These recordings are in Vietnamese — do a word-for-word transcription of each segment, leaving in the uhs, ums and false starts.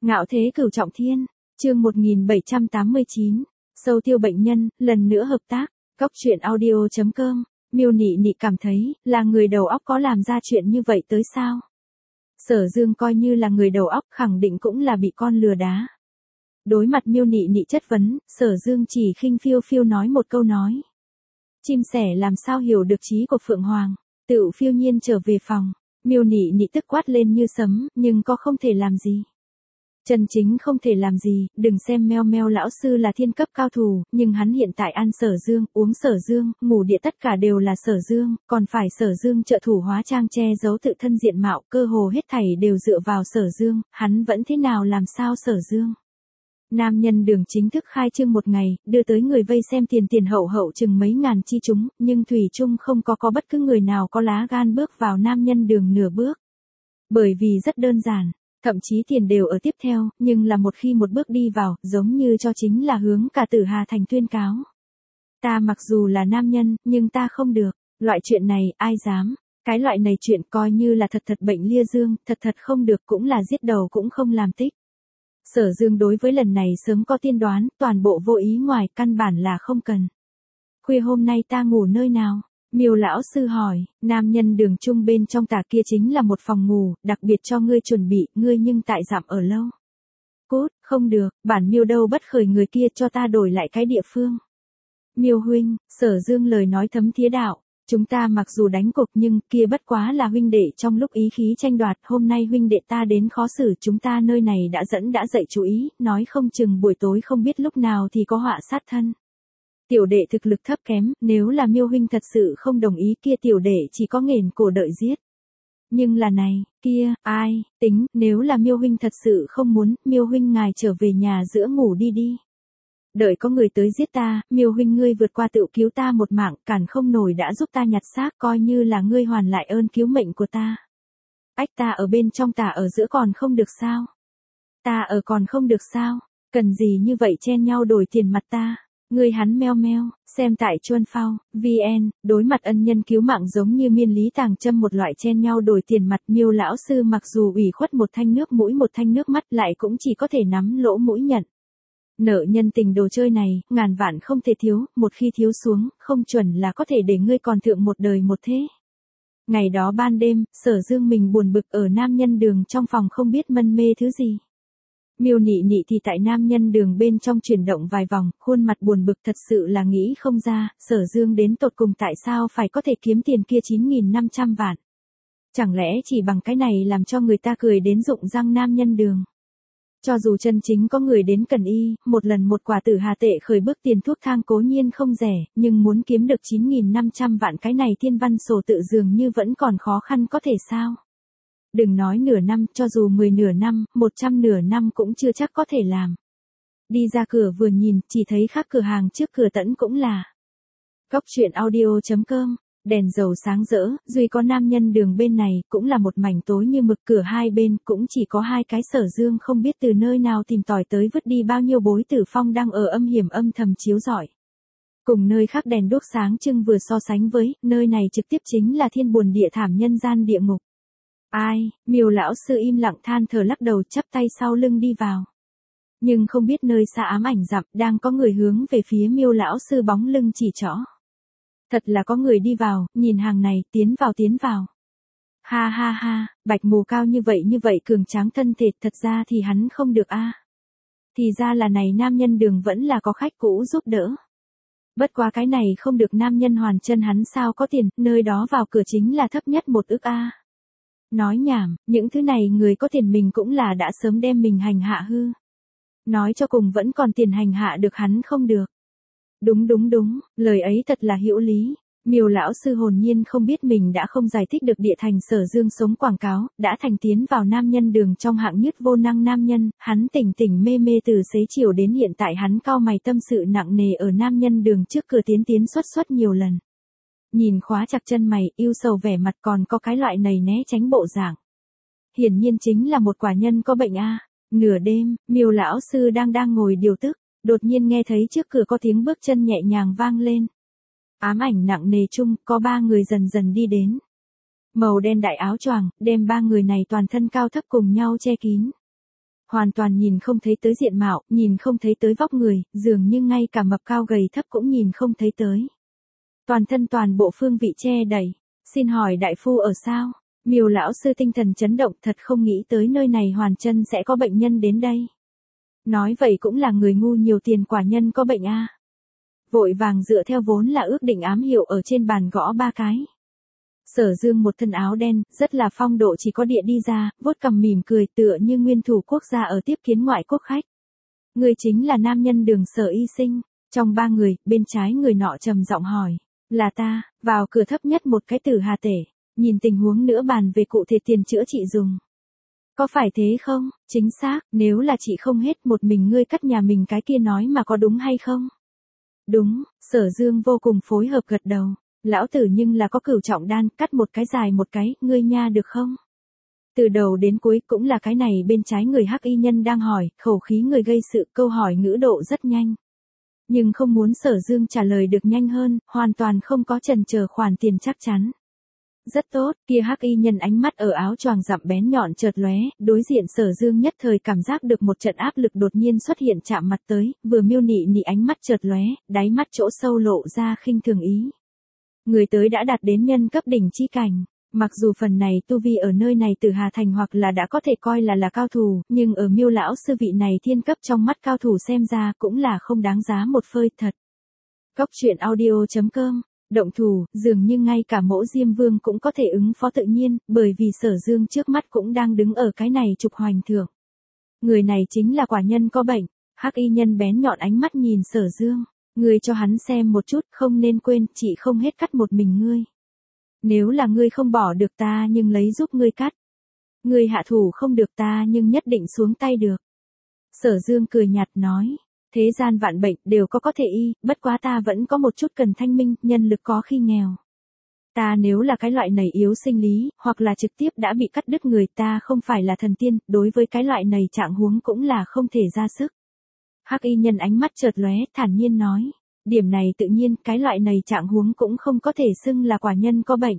Ngạo thế cửu trọng thiên, chương một nghìn bảy trăm tám mươi chín, sâu tiêu bệnh nhân, lần nữa hợp tác, Cóc truyện audio chấm com, Miêu Nị Nị cảm thấy, là người đầu óc có làm ra chuyện như vậy tới sao? Sở Dương coi như là người đầu óc khẳng định cũng là bị con lừa đá. Đối mặt Miêu Nị Nị chất vấn, Sở Dương chỉ khinh phiêu phiêu nói một câu nói. Chim sẻ làm sao hiểu được trí của Phượng Hoàng, tựu phiêu nhiên trở về phòng, Miêu Nị Nị tức quát lên như sấm, nhưng có không thể làm gì. Chân chính không thể làm gì, đừng xem Meo Meo lão sư là thiên cấp cao thủ, nhưng hắn hiện tại ăn Sở Dương, uống Sở Dương, ngủ địa tất cả đều là Sở Dương, còn phải Sở Dương trợ thủ hóa trang che giấu tự thân diện mạo, cơ hồ hết thảy đều dựa vào Sở Dương, hắn vẫn thế nào làm sao Sở Dương. Nam Nhân Đường chính thức khai trương một ngày, đưa tới người vây xem tiền tiền hậu hậu chừng mấy ngàn chi chúng, nhưng thủy chung không có có bất cứ người nào có lá gan bước vào Nam Nhân Đường nửa bước. Bởi vì rất đơn giản. Thậm chí tiền đều ở tiếp theo, nhưng là một khi một bước đi vào, giống như cho chính là hướng cả Tử Hà Thành tuyên cáo. Ta mặc dù là nam nhân, nhưng ta không được. Loại chuyện này, ai dám. Cái loại này chuyện coi như là thật thật bệnh lia dương, thật thật không được cũng là giết đầu cũng không làm tích. Sở Dương đối với lần này sớm có tiên đoán, toàn bộ vô ý ngoài, căn bản là không cần. Khuya hôm nay ta ngủ nơi nào? Miêu lão sư hỏi, Nam Nhân Đường chung bên trong tà kia chính là một phòng ngủ, đặc biệt cho ngươi chuẩn bị, ngươi nhưng tại dặm ở lâu. Cút, không được, bản Miêu đâu bất khởi người kia cho ta đổi lại cái địa phương. Miêu huynh, Sở Dương lời nói thấm thía đạo, chúng ta mặc dù đánh cục nhưng kia bất quá là huynh đệ trong lúc ý khí tranh đoạt, hôm nay huynh đệ ta đến khó xử chúng ta nơi này đã dẫn đã dậy chú ý, nói không chừng buổi tối không biết lúc nào thì có họa sát thân. Tiểu đệ thực lực thấp kém, nếu là Miêu huynh thật sự không đồng ý kia tiểu đệ chỉ có nghển cổ đợi giết. Nhưng là này, kia, ai, tính, nếu là Miêu huynh thật sự không muốn, Miêu huynh ngài trở về nhà giữa ngủ đi đi. Đợi có người tới giết ta, Miêu huynh ngươi vượt qua tự cứu ta một mạng, cản không nổi đã giúp ta nhặt xác, coi như là ngươi hoàn lại ơn cứu mệnh của ta. Ách ta ở bên trong ta ở giữa còn không được sao? Ta ở còn không được sao? Cần gì như vậy chen nhau đổi tiền mặt ta? Người hắn Meo Meo, xem tại Chuân Phao, vn, đối mặt ân nhân cứu mạng giống như miên lý tàng châm một loại chen nhau đổi tiền mặt. Miêu lão sư mặc dù ủy khuất một thanh nước mũi một thanh nước mắt lại cũng chỉ có thể nắm lỗ mũi nhận. Nợ nhân tình đồ chơi này, ngàn vạn không thể thiếu, một khi thiếu xuống, không chuẩn là có thể để ngươi còn thượng một đời một thế. Ngày đó ban đêm, Sở Dương mình buồn bực ở Nam Nhân Đường trong phòng không biết mân mê thứ gì. Miêu Nị Nị thì tại Nam Nhân Đường bên trong chuyển động vài vòng, khuôn mặt buồn bực thật sự là nghĩ không ra, Sở Dương đến tột cùng tại sao phải có thể kiếm tiền kia chín nghìn năm trăm vạn. Chẳng lẽ chỉ bằng cái này làm cho người ta cười đến rụng răng Nam Nhân Đường. Cho dù chân chính có người đến cần y, một lần một quả Tử Hà tệ khởi bước tiền thuốc thang cố nhiên không rẻ, nhưng muốn kiếm được chín nghìn năm trăm vạn cái này thiên văn sổ tự dường như vẫn còn khó khăn có thể sao. Đừng nói nửa năm, cho dù mười nửa năm, một trăm nửa năm cũng chưa chắc có thể làm. Đi ra cửa vừa nhìn, chỉ thấy khác cửa hàng trước cửa tẫn cũng là Cóc truyện audio chấm com, đèn dầu sáng rỡ, duy có Nam Nhân Đường bên này, cũng là một mảnh tối như mực, cửa hai bên, cũng chỉ có hai cái Sở Dương không biết từ nơi nào tìm tòi tới vứt đi bao nhiêu bối tử phong đang ở âm hiểm âm thầm chiếu rọi. Cùng nơi khác đèn đuốc sáng trưng vừa so sánh với, nơi này trực tiếp chính là thiên buồn địa thảm nhân gian địa ngục. Ai, Miêu lão sư im lặng than thở lắc đầu chắp tay sau lưng đi vào. Nhưng không biết nơi xa ám ảnh dặm đang có người hướng về phía Miêu lão sư bóng lưng chỉ trỏ. Thật là có người đi vào, nhìn hàng này, tiến vào tiến vào. Ha ha ha, bạch mù cao như vậy như vậy cường tráng thân thể, thật ra thì hắn không được a. Thì ra là này Nam Nhân Đường vẫn là có khách cũ giúp đỡ. Bất quá cái này không được nam nhân hoàn chân hắn sao có tiền, nơi đó vào cửa chính là thấp nhất một ức a. Nói nhảm, những thứ này người có tiền mình cũng là đã sớm đem mình hành hạ hư. Nói cho cùng vẫn còn tiền hành hạ được hắn không được. Đúng đúng đúng, lời ấy thật là hữu lý. Miêu lão sư hồn nhiên không biết mình đã không giải thích được địa thành Sở Dương sống quảng cáo, đã thành tiến vào Nam Nhân Đường trong hạng nhất vô năng nam nhân, hắn tỉnh tỉnh mê mê từ xế chiều đến hiện tại hắn cau mày tâm sự nặng nề ở Nam Nhân Đường trước cửa tiến tiến xuất xuất nhiều lần. Nhìn khóa chặt chân mày, yêu sầu vẻ mặt còn có cái loại nầy né tránh bộ dạng. Hiển nhiên chính là một quả nhân có bệnh a. Nửa đêm, Miêu lão sư đang đang ngồi điều tức, đột nhiên nghe thấy trước cửa có tiếng bước chân nhẹ nhàng vang lên. Ám ảnh nặng nề chung, có ba người dần dần đi đến. Màu đen đại áo choàng, đem ba người này toàn thân cao thấp cùng nhau che kín. Hoàn toàn nhìn không thấy tới diện mạo, nhìn không thấy tới vóc người, dường như ngay cả mập cao gầy thấp cũng nhìn không thấy tới. Toàn thân toàn bộ phương vị che đầy. Xin hỏi đại phu ở sao? Miêu lão sư tinh thần chấn động, thật không nghĩ tới nơi này Hoàn Chân sẽ có bệnh nhân đến đây. Nói vậy cũng là người ngu nhiều tiền quả nhân có bệnh a. Vội vàng dựa theo vốn là ước định ám hiệu ở trên bàn gõ ba cái. Sở Dương một thân áo đen, rất là phong độ chỉ có địa đi ra, vuốt cằm mỉm cười tựa như nguyên thủ quốc gia ở tiếp kiến ngoại quốc khách. Người chính là nam nhân Đường Sở Y Sinh. Trong ba người, bên trái người nọ trầm giọng hỏi. Là ta, vào cửa thấp nhất một cái tử hà tể. Nhìn tình huống nữa bàn về cụ thể tiền chữa trị dùng. Có phải thế không? Chính xác, nếu là chị không hết một mình ngươi cắt nhà mình cái kia nói mà có đúng hay không? Đúng, Sở Dương vô cùng phối hợp gật đầu. Lão tử nhưng là có cửu trọng đan, cắt một cái dài một cái, ngươi nha được không? Từ đầu đến cuối cũng là cái này bên trái người hắc y nhân đang hỏi, khẩu khí người gây sự, câu hỏi ngữ độ rất nhanh. Nhưng không muốn Sở Dương trả lời được nhanh hơn, hoàn toàn không có chần chờ khoản tiền chắc chắn. Rất tốt, kia hắc y nhân ánh mắt ở áo choàng rậm bén nhọn chợt lóe, đối diện Sở Dương nhất thời cảm giác được một trận áp lực đột nhiên xuất hiện chạm mặt tới, vừa miêu nị nị ánh mắt chợt lóe, đáy mắt chỗ sâu lộ ra khinh thường ý. Người tới đã đạt đến nhân cấp đỉnh chi cảnh, mặc dù phần này tu vi ở nơi này từ Hà Thành hoặc là đã có thể coi là là cao thủ, nhưng ở Miêu lão sư vị này thiên cấp trong mắt cao thủ xem ra cũng là không đáng giá một phơi thật. Cóc truyện audio chấm com Động thủ, dường như ngay cả Mỗ Diêm Vương cũng có thể ứng phó tự nhiên, bởi vì Sở Dương trước mắt cũng đang đứng ở cái này trục hoành thượng. Người này chính là quả nhân có bệnh. Hắc y nhân bén nhọn ánh mắt nhìn Sở Dương. Ngươi cho hắn xem một chút, không nên quên, chị không hết cắt một mình ngươi. Nếu là ngươi không bỏ được ta nhưng lấy giúp ngươi cắt. Ngươi hạ thủ không được ta nhưng nhất định xuống tay được. Sở Dương cười nhạt nói. Thế gian vạn bệnh đều có có thể y, bất quá ta vẫn có một chút cần thanh minh, nhân lực có khi nghèo. Ta nếu là cái loại này yếu sinh lý, hoặc là trực tiếp đã bị cắt đứt người, ta không phải là thần tiên, đối với cái loại này trạng huống cũng là không thể ra sức. Hắc y nhân ánh mắt chợt lóe, thản nhiên nói. Điểm này tự nhiên, cái loại này trạng huống cũng không có thể xưng là quả nhân có bệnh.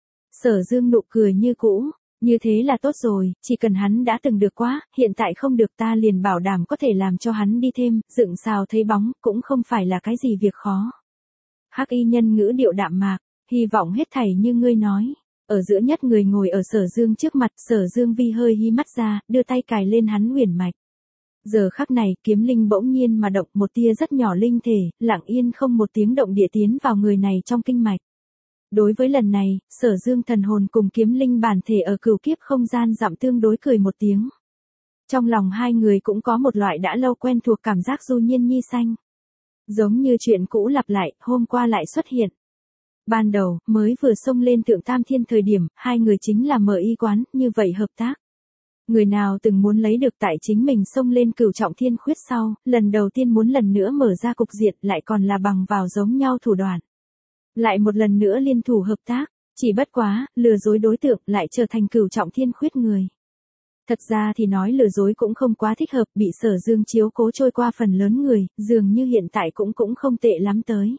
Sở Dương nụ cười như cũ. Như thế là tốt rồi, chỉ cần hắn đã từng được quá, hiện tại không được ta liền bảo đảm có thể làm cho hắn đi thêm, dựng xào thấy bóng, cũng không phải là cái gì việc khó. Hắc y nhân ngữ điệu đạm mạc, hy vọng hết thảy như ngươi nói. Ở giữa nhất người ngồi ở Sở Dương trước mặt, Sở Dương vi hơi hí mắt ra, đưa tay cài lên hắn huyền mạch. Giờ khắc này, kiếm linh bỗng nhiên mà động một tia rất nhỏ linh thể, lặng yên không một tiếng động địa tiến vào người này trong kinh mạch. Đối với lần này, Sở Dương thần hồn cùng kiếm linh bản thể ở cửu kiếp không gian dặm tương đối cười một tiếng. Trong lòng hai người cũng có một loại đã lâu quen thuộc cảm giác du nhiên nhi xanh. Giống như chuyện cũ lặp lại, hôm qua lại xuất hiện. Ban đầu, mới vừa xông lên Thượng Tam Thiên thời điểm, hai người chính là mở y quán, như vậy hợp tác. Người nào từng muốn lấy được tại chính mình xông lên Cửu Trọng Thiên Khuyết sau, lần đầu tiên muốn lần nữa mở ra cục diện lại còn là bằng vào giống nhau thủ đoạn. Lại một lần nữa liên thủ hợp tác, chỉ bất quá, lừa dối đối tượng lại trở thành Cửu Trọng Thiên Khuyết người. Thật ra thì nói lừa dối cũng không quá thích hợp, bị Sở Dương chiếu cố trôi qua phần lớn người, dường như hiện tại cũng cũng không tệ lắm tới.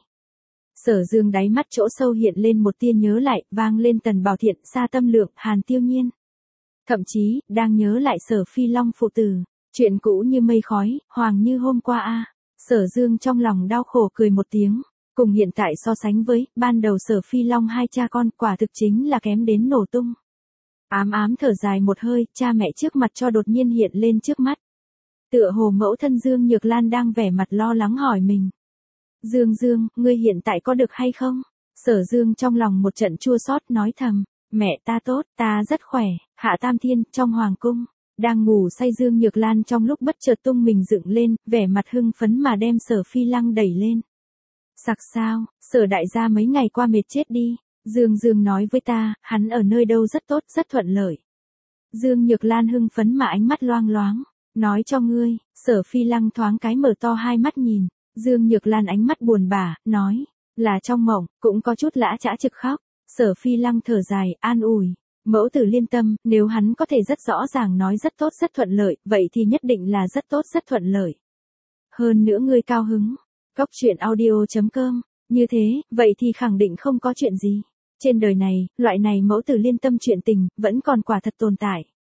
Sở Dương đáy mắt chỗ sâu hiện lên một tia nhớ lại, vang lên Tần Bảo Thiện, Sa Tâm Lượng, Hàn Tiêu Nhiên. Thậm chí, đang nhớ lại Sở Phi Long phụ tử, chuyện cũ như mây khói, hoàng như hôm qua a. Sở Dương trong lòng đau khổ cười một tiếng, cùng hiện tại so sánh với, ban đầu Sở Phi Long hai cha con quả thực chính là kém đến nổ tung. Ám ám thở dài một hơi, cha mẹ trước mặt cho đột nhiên hiện lên trước mắt. Tựa hồ mẫu thân Dương Nhược Lan đang vẻ mặt lo lắng hỏi mình. Dương Dương, ngươi hiện tại có được hay không? Sở Dương trong lòng một trận chua xót nói thầm, mẹ ta tốt, ta rất khỏe, Hạ Tam Thiên, trong hoàng cung. Đang ngủ say Dương Nhược Lan trong lúc bất chợt tung mình dựng lên, vẻ mặt hưng phấn mà đem Sở Phi Lăng đẩy lên. Sặc sao, Sở đại gia mấy ngày qua mệt chết đi. Dương Dương nói với ta, hắn ở nơi đâu rất tốt, rất thuận lợi. Dương Nhược Lan hưng phấn mà ánh mắt loang loáng, nói cho ngươi. Sở Phi Lăng thoáng cái mở to hai mắt nhìn. Dương Nhược Lan ánh mắt buồn bã, nói, là trong mộng, cũng có chút lã chã trực khóc. Sở Phi Lăng thở dài, an ủi, mẫu tử liên tâm, nếu hắn có thể rất rõ ràng nói rất tốt rất thuận lợi, vậy thì nhất định là rất tốt rất thuận lợi. Hơn nữa ngươi cao hứng. Cóc truyện audio chấm com, như thế, vậy thì khẳng định không có chuyện gì. Trên đời này, loại này mẫu tử liên tâm chuyện tình, vẫn còn quả thật tồn tại.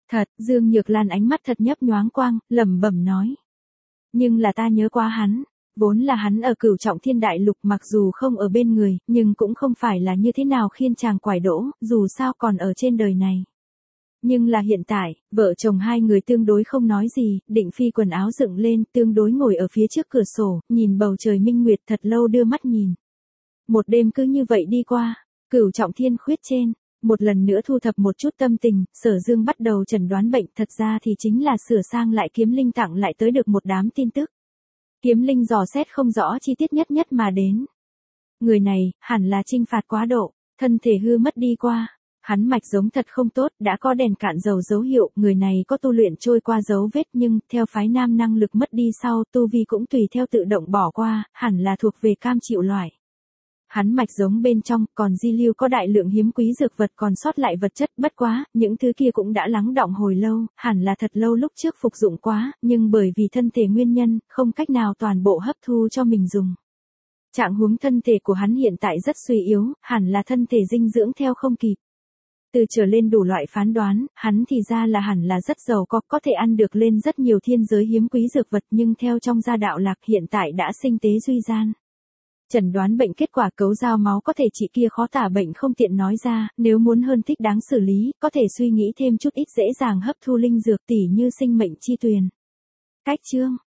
Thật, Dương Nhược Lan ánh mắt thật nhấp nhoáng quang, lẩm bẩm nói. Nhưng là ta nhớ qua hắn, vốn là hắn ở Cửu Trọng Thiên Đại Lục mặc dù không ở bên người, nhưng cũng không phải là như thế nào khiên chàng quải đỗ, dù sao còn ở trên đời này. Nhưng là hiện tại, vợ chồng hai người tương đối không nói gì, Định Phi quần áo dựng lên, tương đối ngồi ở phía trước cửa sổ, nhìn bầu trời minh nguyệt thật lâu đưa mắt nhìn. Một đêm cứ như vậy đi qua, Cửu Trọng Thiên khuyết trên, một lần nữa thu thập một chút tâm tình, Sở Dương bắt đầu chẩn đoán bệnh, thật ra thì chính là sửa sang lại Kiếm Linh tặng lại tới được một đám tin tức. Kiếm Linh dò xét không rõ chi tiết nhất nhất mà đến. Người này, hẳn là trinh phạt quá độ, thân thể hư mất đi qua. Hắn mạch giống thật không tốt, đã có đèn cạn dầu dấu hiệu, người này có tu luyện trôi qua dấu vết nhưng, theo phái nam năng lực mất đi sau, tu vi cũng tùy theo tự động bỏ qua, hẳn là thuộc về cam chịu loại. Hắn mạch giống bên trong, còn di lưu có đại lượng hiếm quý dược vật còn sót lại vật chất, bất quá, những thứ kia cũng đã lắng đọng hồi lâu, hẳn là thật lâu lúc trước phục dụng quá, nhưng bởi vì thân thể nguyên nhân, không cách nào toàn bộ hấp thu cho mình dùng. Trạng huống thân thể của hắn hiện tại rất suy yếu, hẳn là thân thể dinh dưỡng theo không kịp. Từ trở lên đủ loại phán đoán, hắn thì ra là hẳn là rất giàu có, có thể ăn được lên rất nhiều thiên giới hiếm quý dược vật nhưng theo trong gia đạo lạc hiện tại đã sinh tế duy gian. Chẩn đoán bệnh kết quả cấu giao máu có thể trị kia khó tả bệnh không tiện nói ra, nếu muốn hơn thích đáng xử lý, có thể suy nghĩ thêm chút ít dễ dàng hấp thu linh dược tỉ như sinh mệnh chi tuyền. Cách chương